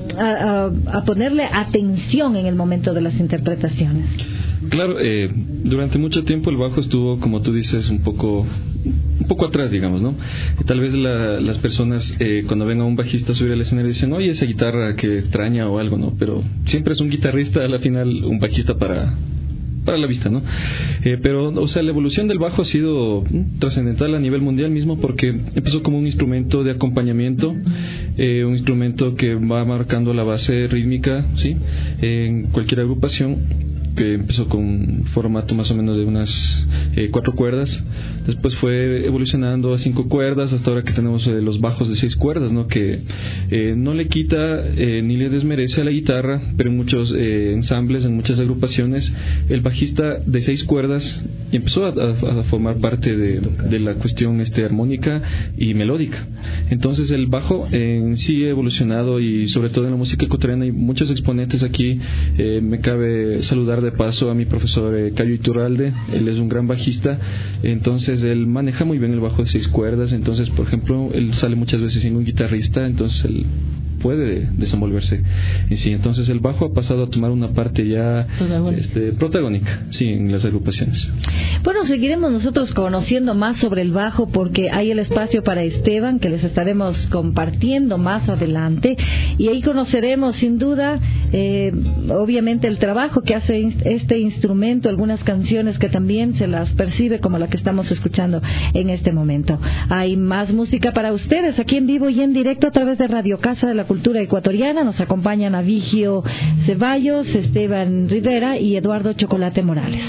a, a ponerle atención en el momento de las interpretaciones. Claro, eh, durante mucho tiempo el bajo estuvo, como tú dices, un poco un poco atrás, digamos, ¿no? Y tal vez la, las personas eh, cuando ven a un bajista subir al escenario dicen, oye, esa guitarra que extraña o algo, ¿no? Pero siempre es un guitarrista, a la final un bajista para para la vista, ¿no? Eh, pero, o sea, la evolución del bajo ha sido mm, trascendental a nivel mundial mismo, porque empezó como un instrumento de acompañamiento, eh, un instrumento que va marcando la base rítmica, ¿sí? Eh, en cualquier agrupación, que empezó con un formato más o menos de unas eh, cuatro cuerdas, después fue evolucionando a cinco cuerdas, hasta ahora que tenemos eh, los bajos de seis cuerdas, ¿no? Que eh, no le quita eh, ni le desmerece a la guitarra, pero en muchos eh, ensambles, en muchas agrupaciones, el bajista de seis cuerdas empezó a, a, a formar parte de, de la cuestión este, armónica y melódica. Entonces el bajo en sí ha evolucionado, y sobre todo en la música ecuatoriana hay muchos exponentes aquí. Eh, me cabe saludar de paso a mi profesor eh, Cayo Iturralde. Él es un gran bajista, entonces él maneja muy bien el bajo de seis cuerdas. Entonces, por ejemplo, él sale muchas veces sin un guitarrista, entonces él puede desenvolverse en sí. Entonces el bajo ha pasado a tomar una parte ya protagónica, este, protagónica sí, en las agrupaciones. Bueno, seguiremos nosotros conociendo más sobre el bajo, porque hay el espacio para Esteban, que les estaremos compartiendo más adelante, y ahí conoceremos sin duda eh, obviamente el trabajo que hace este instrumento, algunas canciones que también se las percibe como la que estamos escuchando en este momento. Hay más música para ustedes aquí en vivo y en directo a través de Radio Casa de la Cultura Ecuatoriana. Nos acompañan a Vigio Ceballos, Esteban Rivera y Eduardo Chocolate Morales.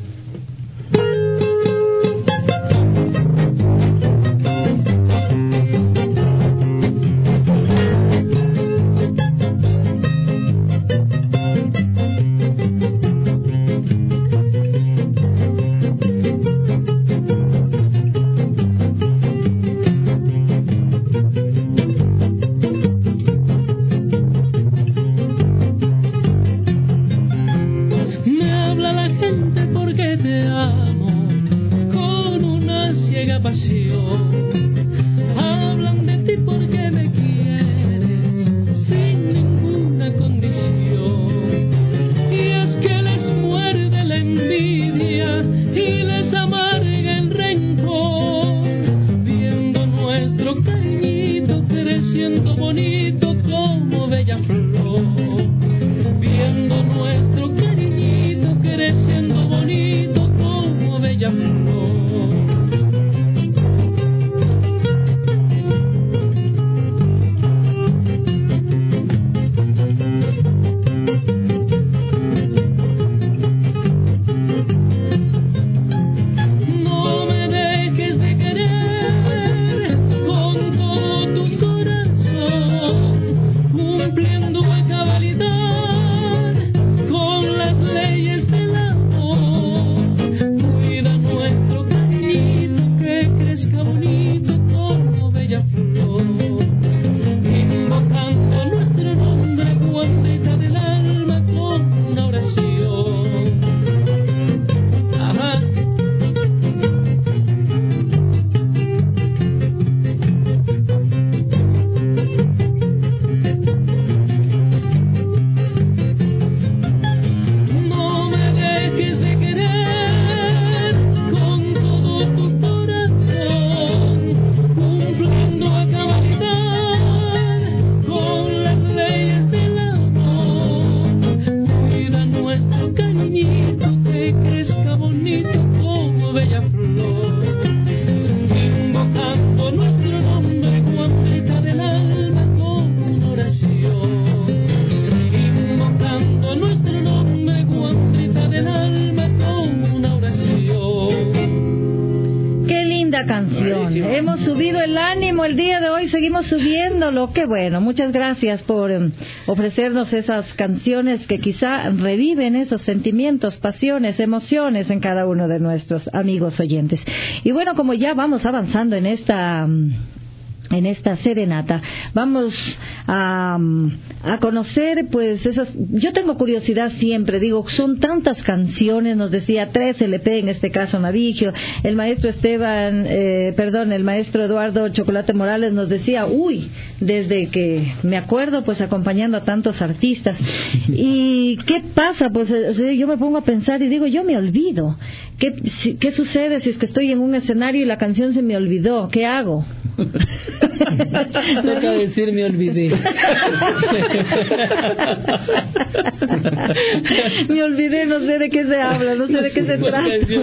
Seguimos subiéndolo, qué bueno, muchas gracias por um, ofrecernos esas canciones que quizá reviven esos sentimientos, pasiones, emociones en cada uno de nuestros amigos oyentes. Y bueno, como ya vamos avanzando en esta... Um, en esta serenata vamos a, a conocer pues esas, yo tengo curiosidad siempre, digo, son tantas canciones, nos decía tres L P en este caso Navigio, el maestro Esteban eh, perdón, el maestro Eduardo Chocolate Morales nos decía, uy, desde que me acuerdo pues acompañando a tantos artistas. ¿Y qué pasa? Pues yo me pongo a pensar y digo, yo me olvido. ¿Qué, si, qué sucede si es que estoy en un escenario y la canción se me olvidó? ¿Qué hago? Toca decir me olvidé. Me olvidé, no sé de qué se habla, no sé de qué se trata.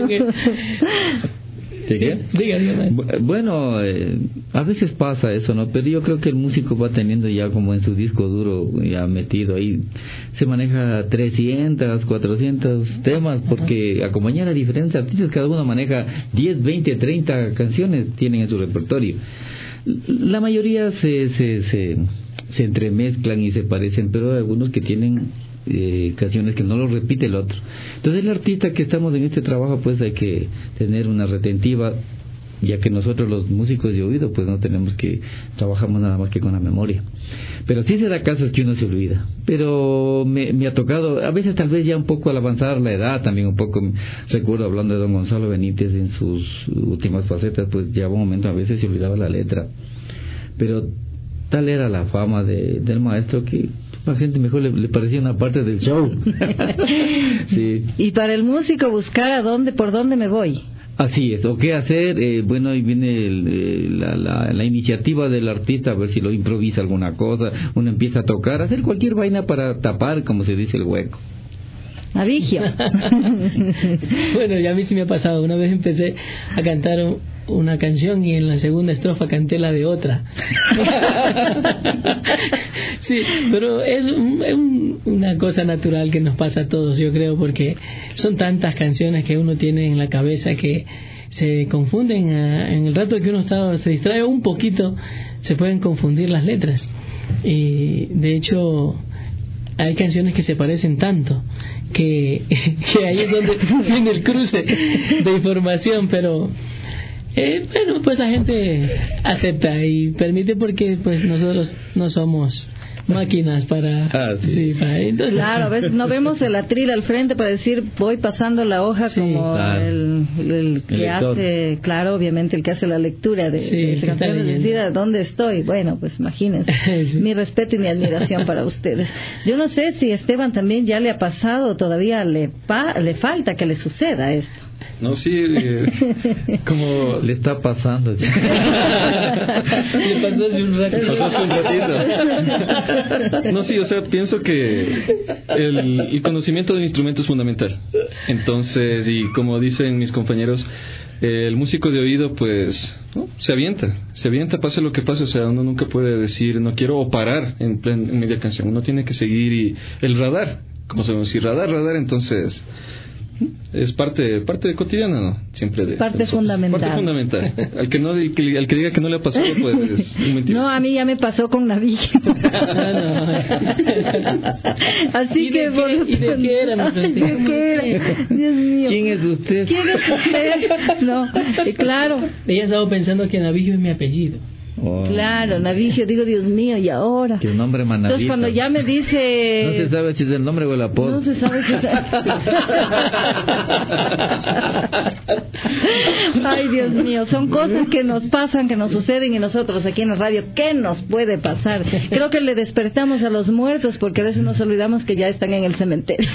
¿De qué? Diga, diga. Bueno, eh, a veces pasa eso, ¿no? Pero yo creo que el músico va teniendo ya como en su disco duro ya metido ahí, se maneja trescientos, cuatrocientos temas, porque acompañar a diferentes artistas, cada uno maneja diez, veinte, treinta canciones tienen en su repertorio. La mayoría se, se, se, se entremezclan y se parecen, pero hay algunos que tienen eh, canciones que no lo repite el otro. Entonces el artista que estamos en este trabajo pues hay que tener una retentiva, ya que nosotros los músicos de oído pues no tenemos que, trabajamos nada más que con la memoria. Pero sí se da casos que uno se olvida. Pero me, me ha tocado, a veces tal vez ya un poco al avanzar la edad, también un poco, recuerdo hablando de don Gonzalo Benítez en sus últimas facetas, pues ya un momento a veces se olvidaba la letra. Pero tal era la fama de, del maestro que a la gente mejor le, le parecía una parte del show. Sí. Y para el músico buscar a dónde, por dónde me voy. Así es, o qué hacer, eh, bueno, ahí viene el, eh, la, la, la iniciativa del artista, a ver si lo improvisa alguna cosa, uno empieza a tocar, hacer cualquier vaina para tapar, como se dice, el hueco. Navigio. Bueno, ya a mí sí me ha pasado, una vez empecé a cantar un, una canción y en la segunda estrofa canté la de otra. Sí, pero es, un, es un, una cosa natural que nos pasa a todos, yo creo, porque son tantas canciones que uno tiene en la cabeza que se confunden a, en el rato que uno está, se distrae un poquito, se pueden confundir las letras. Y de hecho hay canciones que se parecen tanto que, que ahí es donde viene el cruce de información, pero eh, bueno, pues la gente acepta y permite, porque pues nosotros no somos máquinas para, ah, sí. Sí, para entonces, claro, a veces no vemos el atril al frente para decir voy pasando la hoja, sí, como claro. el, el que el hace, claro, obviamente el que hace la lectura de, sí, de esa canción, es decir, ¿a dónde estoy? Bueno, pues imagínense. Sí. Mi respeto y mi admiración para ustedes. Yo no sé si Esteban también ya le ha pasado, todavía le, pa, le falta que le suceda esto. No, sí, eh, como le está pasando. Le pasó hace un ratito. Pasó hace un ratito. No, sí, o sea, pienso que el, el conocimiento del instrumento es fundamental. Entonces, y como dicen mis compañeros, eh, el músico de oído, pues, ¿no? se avienta, se avienta, pase lo que pase. O sea, uno nunca puede decir no quiero o parar en, plen, en media canción. Uno tiene que seguir, y el radar, como sabemos decir, radar, radar, entonces es parte parte cotidiana, ¿no? Siempre de parte de fundamental. Parte fundamental. Al que no al que, al que diga que no le ha pasado, pues es mentira. No, a mí ya me pasó con Navigio. Así ¿Y que de qué, ¿y de qué era? ¿De qué era? Dios mío. ¿Quién es usted? ¿Quién es usted? No, y claro. Ella estaba pensando que Navigio es mi apellido. Oh. Claro, Navigio, digo, Dios mío, ¿y ahora? Que un nombre manavita. Entonces cuando ya me dice... No se sabe si es el nombre o el apodo. No se sabe si es... Ay, Dios mío, son cosas que nos pasan, que nos suceden, y nosotros aquí en la radio, ¿qué nos puede pasar? Creo que le despertamos a los muertos, porque a veces nos olvidamos que ya están en el cementerio.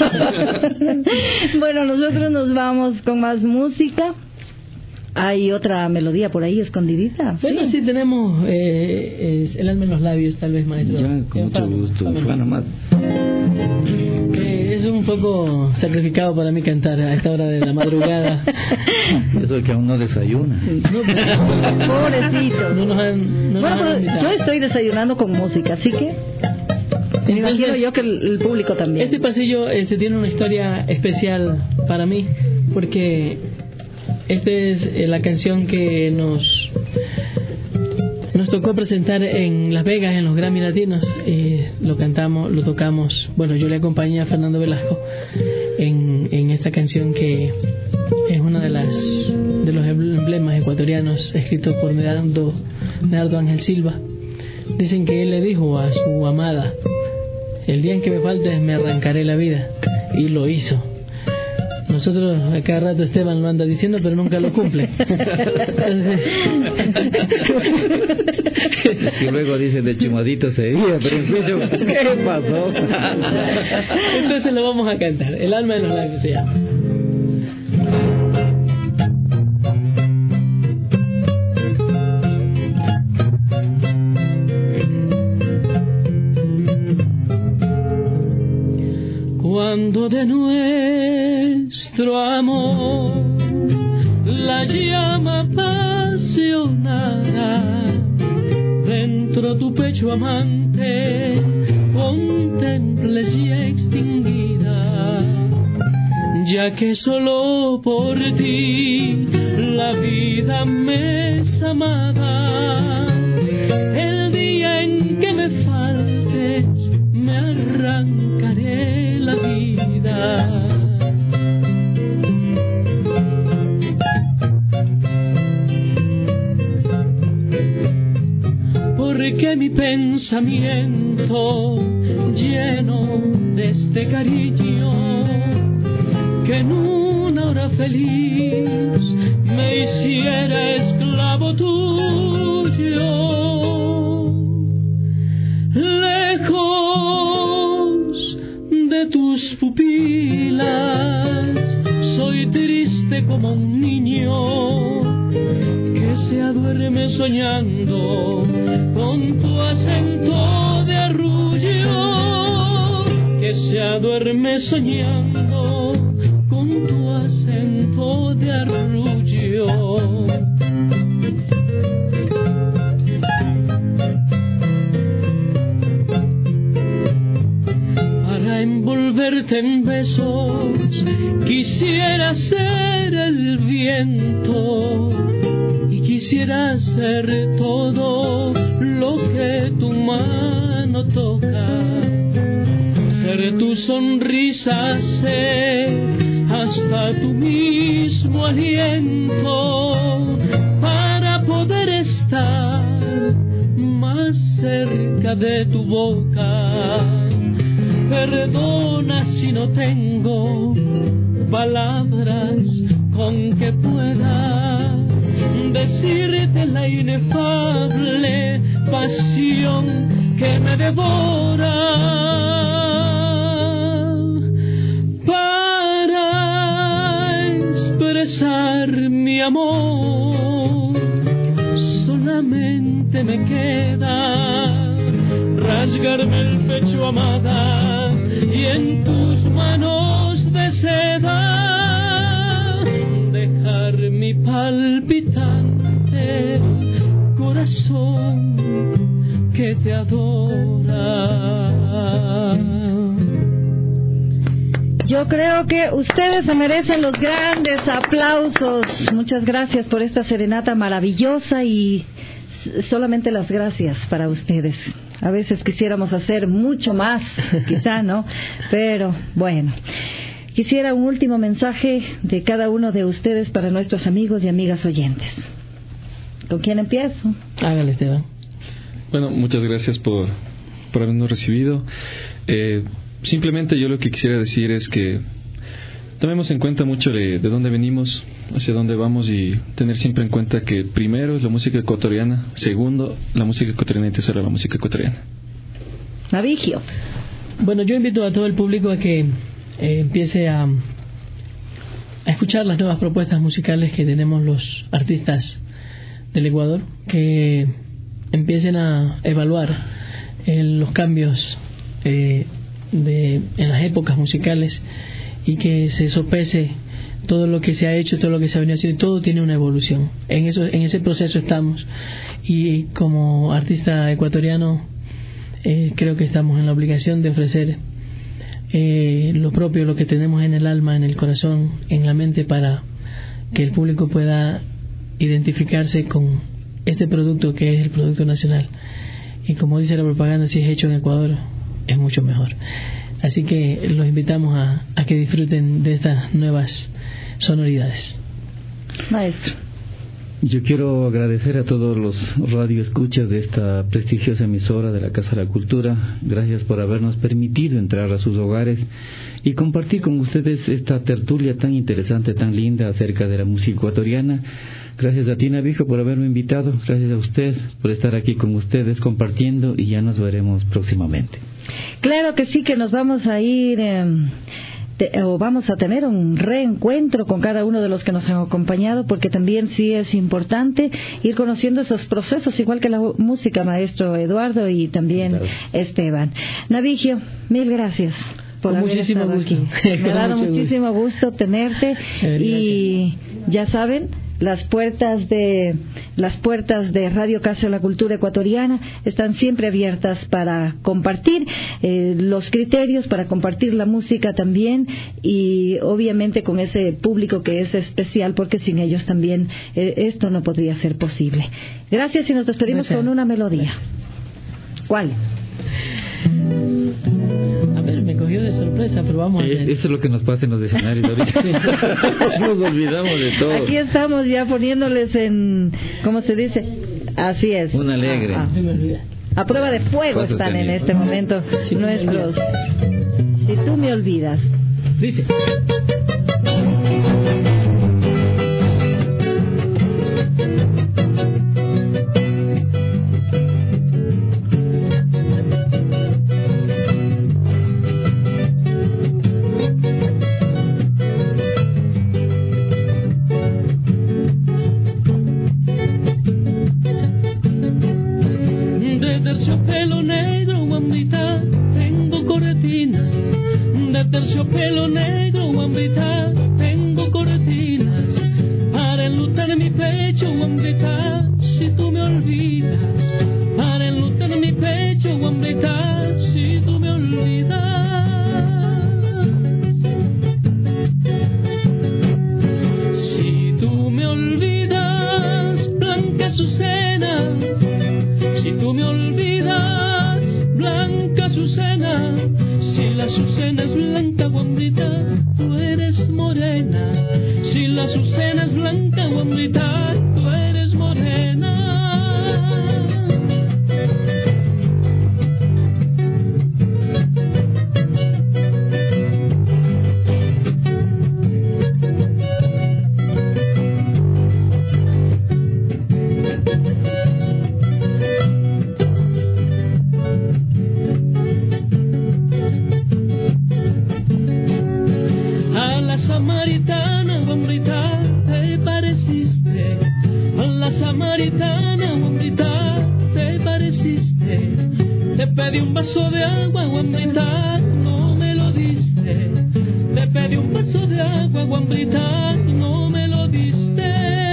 Bueno, nosotros nos vamos con más música. ¿Hay otra melodía por ahí escondidita? Bueno, sí, sí tenemos eh, es El alma en los labios, tal vez, maestro. Ya, con mucho Pablo, gusto. Pablo. Bueno, más. Eh, es un poco sacrificado para mí cantar a esta hora de la madrugada. Eso que aún no desayuna. No, pobrecito. No nos han, no bueno, nos han pues, yo estoy desayunando con música, así que me imagino yo que el, el público también. Este pasillo este, tiene una historia especial para mí, porque esta es la canción que nos nos tocó presentar en Las Vegas, en los Grammy Latinos. Eh, lo cantamos, lo tocamos. Bueno, yo le acompañé a Fernando Velasco en, en esta canción, que es una de las de los emblemas ecuatorianos, escrito por Nardo, Nardo Ángel Silva. Dicen que él le dijo a su amada: el día en que me faltes me arrancaré la vida, y lo hizo. Nosotros a cada rato Esteban lo anda diciendo, pero nunca lo cumple. Entonces... Y luego dice de chumadito se iba, pero incluso, ¿qué pasó? Entonces lo vamos a cantar. El alma de los labios se llama. Cuando de nuestro amor la llama apasionada dentro tu pecho amante contemples ya extinguida, ya que solo por ti la vida me es amada, el día en que me faltes me arrancaré la vida. Porque mi pensamiento lleno de este cariño, que en una hora feliz me hiciera esclavo tuyo, lejos de tus pupilas soy triste como un niño duerme soñando con tu acento de arrullo, que se duerme soñando con tu acento de arrullo. Para envolverte en besos quisiera ser el viento y quisiera ser todo lo que tu mano toca, ser tu sonrisa, ser hasta tu mismo aliento, para poder estar más cerca de tu boca. Perdona si no tengo palabras con que pueda decirte la inefable pasión que me devora. Para expresar mi amor solamente me queda rasgarme el pecho, amada, y en tus manos de seda dejar mi palpitante corazón que te adora. Yo creo que ustedes se merecen los grandes aplausos. Muchas gracias por esta serenata maravillosa y solamente las gracias para ustedes. A veces quisiéramos hacer mucho más, quizá, ¿no? Pero bueno, quisiera un último mensaje de cada uno de ustedes para nuestros amigos y amigas oyentes. ¿Con quién empiezo? Hágale, Esteban. Bueno, muchas gracias por, por habernos recibido. Eh, simplemente yo lo que quisiera decir es que tomemos en cuenta mucho de, de dónde venimos, hacia dónde vamos, y tener siempre en cuenta que primero es la música ecuatoriana, segundo la música ecuatoriana y tercero la música ecuatoriana. Navigio. Bueno, yo invito a todo el público a que eh, empiece a, a escuchar las nuevas propuestas musicales que tenemos los artistas del Ecuador, que empiecen a evaluar eh, los cambios eh, de, en las épocas musicales, y que se sopese todo lo que se ha hecho, todo lo que se ha venido haciendo, y todo tiene una evolución. En eso, en ese proceso estamos, y como artista ecuatoriano eh, creo que estamos en la obligación de ofrecer eh, lo propio, lo que tenemos en el alma, en el corazón, en la mente, para que el público pueda identificarse con este producto que es el producto nacional. Y como dice la propaganda, si es hecho en Ecuador es mucho mejor. Así que los invitamos a, a que disfruten de estas nuevas sonoridades. Maestro. Yo quiero agradecer a todos los radioescuchas de esta prestigiosa emisora de la Casa de la Cultura. Gracias por habernos permitido entrar a sus hogares y compartir con ustedes esta tertulia tan interesante, tan linda acerca de la música ecuatoriana. Gracias a ti, Navigio, por haberme invitado. Gracias a usted por estar aquí con ustedes compartiendo, y ya nos veremos próximamente. Claro que sí, que nos vamos a ir... Eh... Te, o vamos a tener un reencuentro con cada uno de los que nos han acompañado, porque también sí es importante ir conociendo esos procesos, igual que la música, maestro Eduardo y también claro. Esteban. Navigio, mil gracias por con haber muchísimo estado gusto. aquí. Me ha dado muchísimo gusto, gusto tenerte, y ya saben, las puertas de las puertas de Radio Casa de la Cultura Ecuatoriana están siempre abiertas para compartir eh, los criterios, para compartir la música también, y obviamente con ese público que es especial, porque sin ellos también eh, esto no podría ser posible. Gracias, y nos despedimos Gracias. con una melodía. Gracias. ¿Cuál? A ver, me cogió de sorpresa, pero vamos a hacer. Eso es lo que nos pasa en los escenarios ahorita. Nos olvidamos de todo. Aquí estamos ya poniéndoles en, ¿cómo se dice? Así es. Un alegre. Ah, ah. A prueba de fuego están en este momento si nuestros. Si tú me olvidas. Dice. terciopelo negro, guambita, tengo cortinas para enlutar mi pecho, guambita, si tú me olvidas, para enlutar mi pecho, guambita, si tú me olvidas. Si tú me olvidas, Blanca Azucena, si tú me olvidas, Blanca Azucena, si la azucena es blanca, guambita, tú eres morena. Si la azucena es blanca, guambita, tú eres morena. Samaritana, guambita, te pareciste. A la samaritana, guambita, te pareciste. Te pedí un vaso de agua, guambita, no me lo diste. Te pedí un vaso de agua, guambita, no me lo diste.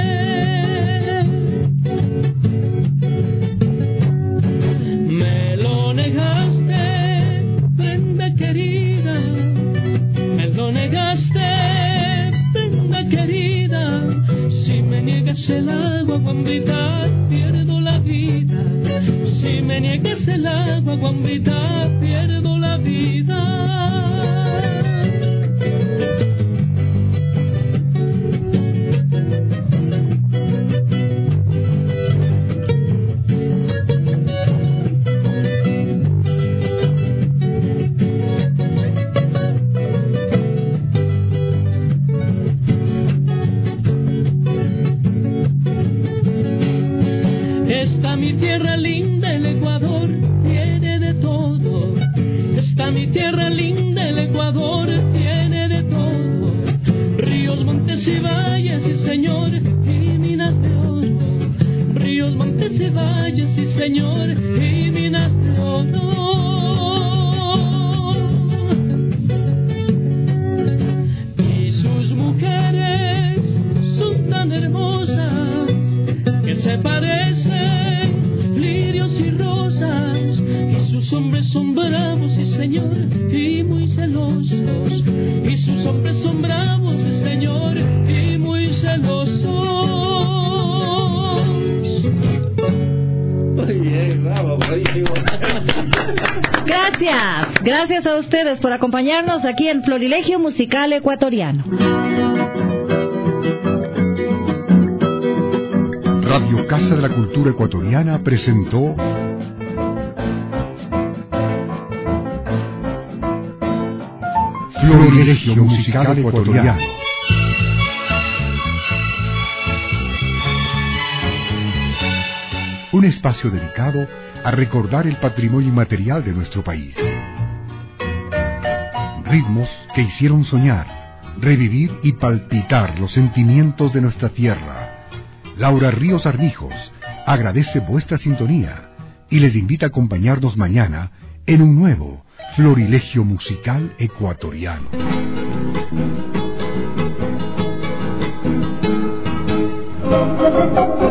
Me lo negaste, prenda querida. Me lo negaste, prenda querida. Si me niegas el agua, guambita, pierdo la vida. Si me niegas el agua, guambita, pierdo la vida. Está mi tierra linda, el Ecuador tiene de todo. Está mi tierra linda, el Ecuador tiene de todo. Ríos, montes y valles, sí señor, y minas de oro. Ríos, montes y valles, sí señor, y minas de oro. Y sus mujeres son tan hermosas que se parecen lirios y rosas, y sus hombres son bravos, sí señor, y muy celosos, y sus hombres son bravos, sí señor, y muy celosos. Muy bien, bravo, buenísimo. Gracias, gracias a ustedes por acompañarnos aquí en Florilegio Musical Ecuatoriano. Radio Casa de la Cultura Ecuatoriana presentó Florilegio Musical Ecuatoriano. Un espacio dedicado a recordar el patrimonio inmaterial de nuestro país. Ritmos que hicieron soñar, revivir y palpitar los sentimientos de nuestra tierra. Laura Ríos Armijos agradece vuestra sintonía y les invita a acompañarnos mañana en un nuevo Florilegio Musical Ecuatoriano. Thank you.